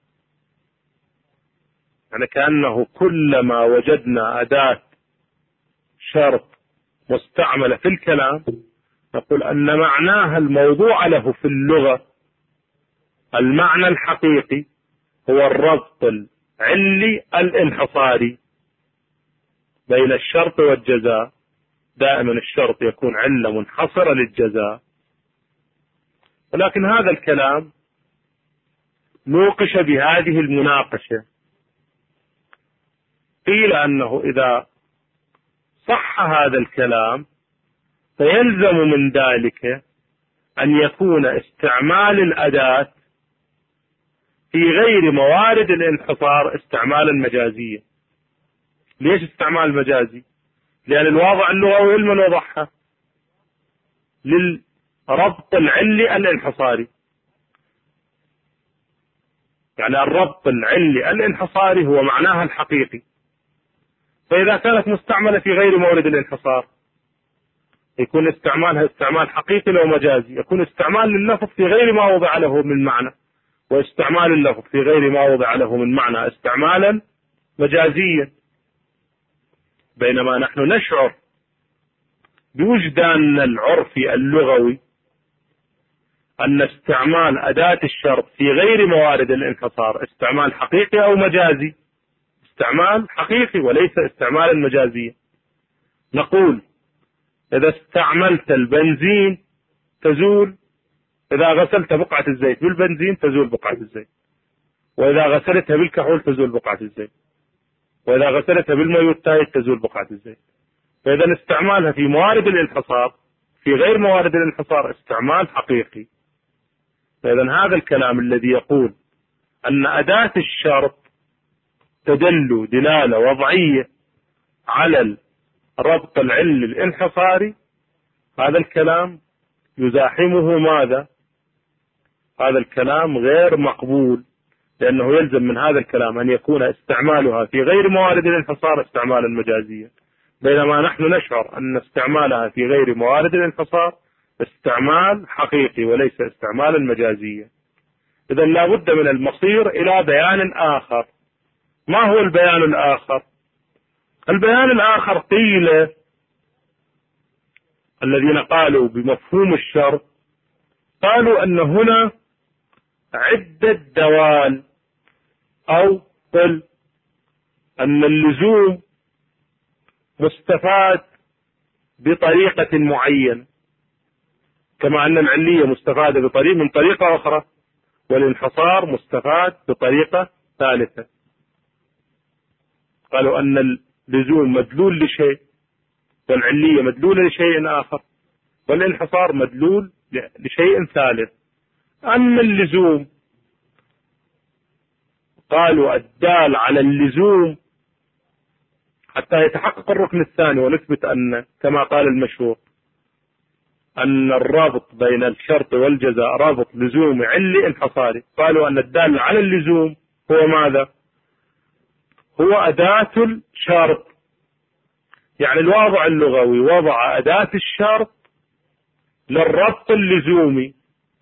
يعني كأنه كلما وجدنا أداة شرط مستعملة في الكلام نقول أن معناها الموضوع له في اللغة المعنى الحقيقي هو الربط العلي الانحصاري بين الشرط والجزاء. دائما الشرط يكون علة منحصرة للجزاء، ولكن هذا الكلام نوقش بهذه المناقشة. قيل أنه إذا صح هذا الكلام فيلزم من ذلك أن يكون استعمال الأداة في غير موارد الانحصار استعمالا مجازيا. ليش استعمال مجازي؟ لأن الواضع اللغوي من وضعها للربط العلي الانحصاري، يعني الربط العلي الانحصاري هو معناها الحقيقي. فإذا كانت مستعملة في غير مورد الانحصار يكون استعمالها استعمال حقيقي لو مجازي، يكون استعمال لللفظ في غير ما وضع له من معنى، واستعمال اللفظ في غير ما وضع له من معنى استعمالا مجازيا. بينما نحن نشعر بوجدان العرفي اللغوي أن استعمال أداة الشرط في غير موارد الانحصار استعمال حقيقي أو مجازي؟ استعمال حقيقي وليس استعمالا مجازيا. نقول إذا استعملت البنزين تزول، إذا غسلت بقعة الزيت بالبنزين تزول بقعة الزيت، وإذا غسلتها بالكحول تزول بقعة الزيت، وإذا غسلتها بالماء والتايد تزول بقعة الزيت. فإذا استعمالها في موارد الانحصار في غير موارد الانحصار استعمال حقيقي. فإذا هذا الكلام الذي يقول أن أداة الشرط تدل دلالة وضعية على الربط العلي الانحصاري، هذا الكلام يزاحمه ماذا؟ هذا الكلام غير مقبول، لأنه يلزم من هذا الكلام أن يكون استعمالها في غير موارد الانحصار استعمالا مجازيا، بينما نحن نشعر أن استعمالها في غير موارد الانحصار استعمال حقيقي وليس استعمالا مجازيا. إذا لا بد من المصير إلى بيان آخر. ما هو البيان الآخر؟ البيان الآخر قيل الذين قالوا بمفهوم الشرط قالوا أن هنا عدة دوال، أو قل أن اللزوم مستفاد بطريقة معينة، كما أن العلية مستفادة بطريقة من طريقة أخرى، والانحصار مستفاد بطريقة ثالثة. قالوا أن اللزوم مدلول لشيء، والعلية مدلولة لشيء آخر، والانحصار مدلول لشيء ثالث. أما اللزوم قالوا الدال على اللزوم حتى يتحقق الركن الثاني ونثبت أن كما قال المشهور أن الرابط بين الشرط والجزاء رابط لزومي علي انحصاري. قالوا أن الدال على اللزوم هو ماذا؟ هو أداة الشرط، يعني الواضع اللغوي وضع أداة الشرط للربط اللزومي.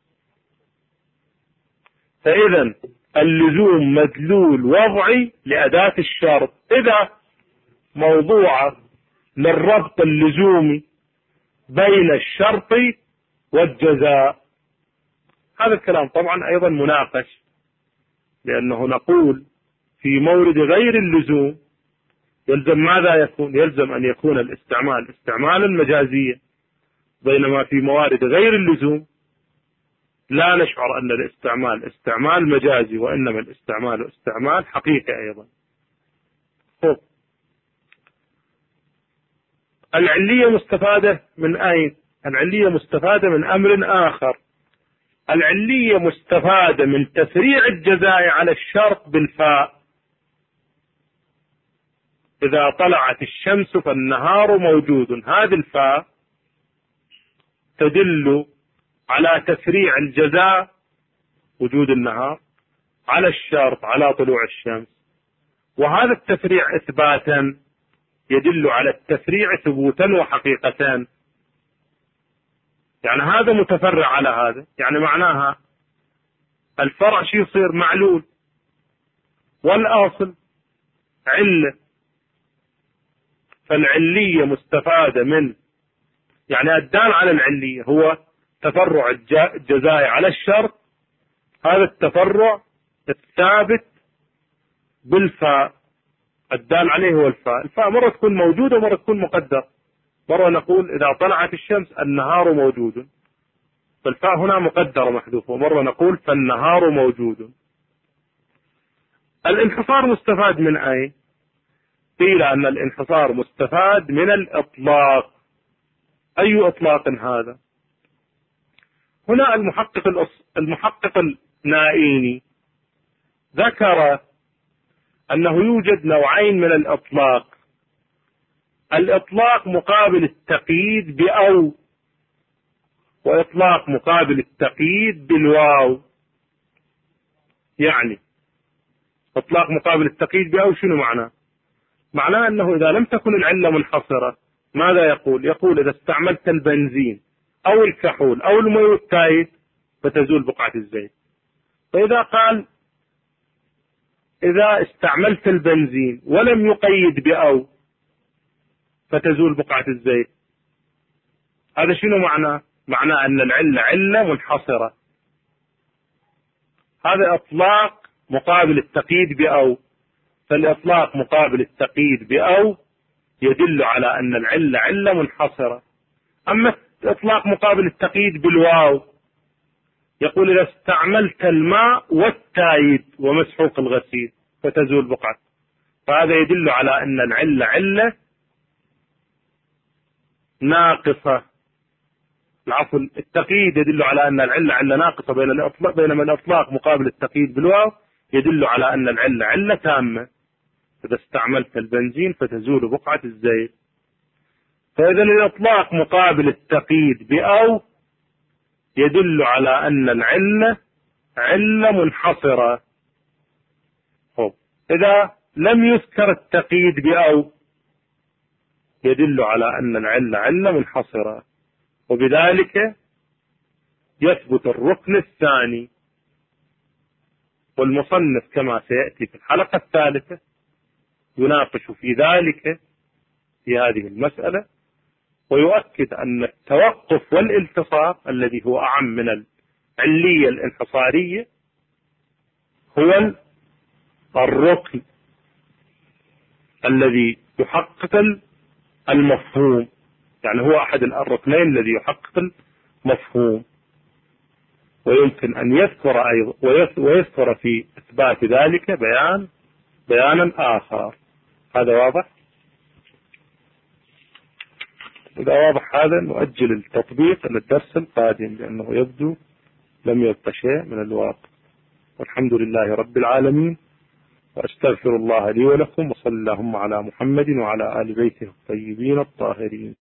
فإذا اللزوم مدلول وضعي لأداة الشرط إذا موضوعة للربط اللزومي بين الشرط والجزاء. هذا الكلام طبعا أيضا مناقش، لأنه نقول في مورد غير اللزوم يلزم ماذا يكون؟ يلزم أن يكون الاستعمال استعمالا مجازيا، بينما في موارد غير اللزوم لا نشعر أن الاستعمال استعمال مجازي، وإنما الاستعمال استعمال حقيقي أيضا. خب. العلية مستفادة من أين؟ العلية مستفادة من أمر آخر. العلية مستفادة من تفريع الجزاء على الشرط بالفاء. إذا طلعت الشمس فالنهار موجود، هذه الفاء تدل على تفريع الجزاء وجود النهار على الشرط على طلوع الشمس، وهذا التفريع إثباتا يدل على التفريع ثبوتا وحقيقتان. يعني هذا متفرع على هذا، يعني معناها الفرع شي يصير معلول والأصل علة. فالعلية مستفادة من، يعني الدال على العلية هو تفرع الجزاء على الشرط، هذا التفرع الثابت بالفاء، الدال عليه هو الفاء. الفاء مرة تكون موجودة ومرة تكون مقدر. مرة نقول إذا طلعت الشمس النهار موجود، فالفاء هنا مقدرة محذوفة، ومرة نقول فالنهار موجود. الانحصار مستفاد من أين؟ قيل أن الانحصار مستفاد من الإطلاق. أي إطلاق هذا؟ هنا المحقق المحقق النائيني ذكر أنه يوجد نوعين من الإطلاق. الإطلاق مقابل التقييد بأو، وإطلاق مقابل التقييد بالواو. يعني إطلاق مقابل التقييد بأو شنو معناه؟ معناه أنه إذا لم تكن العلة منحصرة ماذا يقول؟ يقول إذا استعملت البنزين أو الكحول أو الماء والتايد فتزول بقعة الزيت. فإذا قال إذا استعملت البنزين ولم يقيد بأو فتزول بقعة الزيت، هذا شنو معناه؟ معناه أن العلة علة منحصرة، هذا إطلاق مقابل التقييد بأو. فالإطلاق مقابل التقييد بأو يدل على أن العلة علة منحصرة. أما إطلاق مقابل التقييد بالواو يقول إذا استعملت الماء والتايد ومسحوق الغسيل فتزول بقعة، فهذا يدل على أن العلة علة ناقصة. العفو، التقييد يدل على أن العلة علة ناقصة بين الإطلاق، بينما الإطلاق مقابل التقييد بالواو يدل على أن العلة علة تامة. إذا استعملت البنزين فتزول بقعة الزيت. فإذا الإطلاق مقابل التقييد بأو يدل على أن العلة علة منحصرة. إذا لم يذكر التقييد بأو يدل على أن العلة علة منحصرة، وبذلك يثبت الركن الثاني. والمصنف كما سيأتي في الحلقة الثالثة يناقش في ذلك في هذه المسألة، ويؤكد أن التوقف والالتصاق الذي هو أعم من العلية الانحصارية هو الركن الذي يحقق المفهوم، يعني هو أحد الركنين الذي يحقق المفهوم. ويمكن أن يذكر أيضا ويذكر في إثبات ذلك بيان بيانا آخر. هذا واضح؟ إذا واضح هذا نؤجل التطبيق إلى الدرس القادم، لأنه يبدو لم يبق شيء من الواقع. والحمد لله رب العالمين، وأستغفر الله لي ولكم، وصلى اللهم على محمد وعلى آل بيته الطيبين الطاهرين.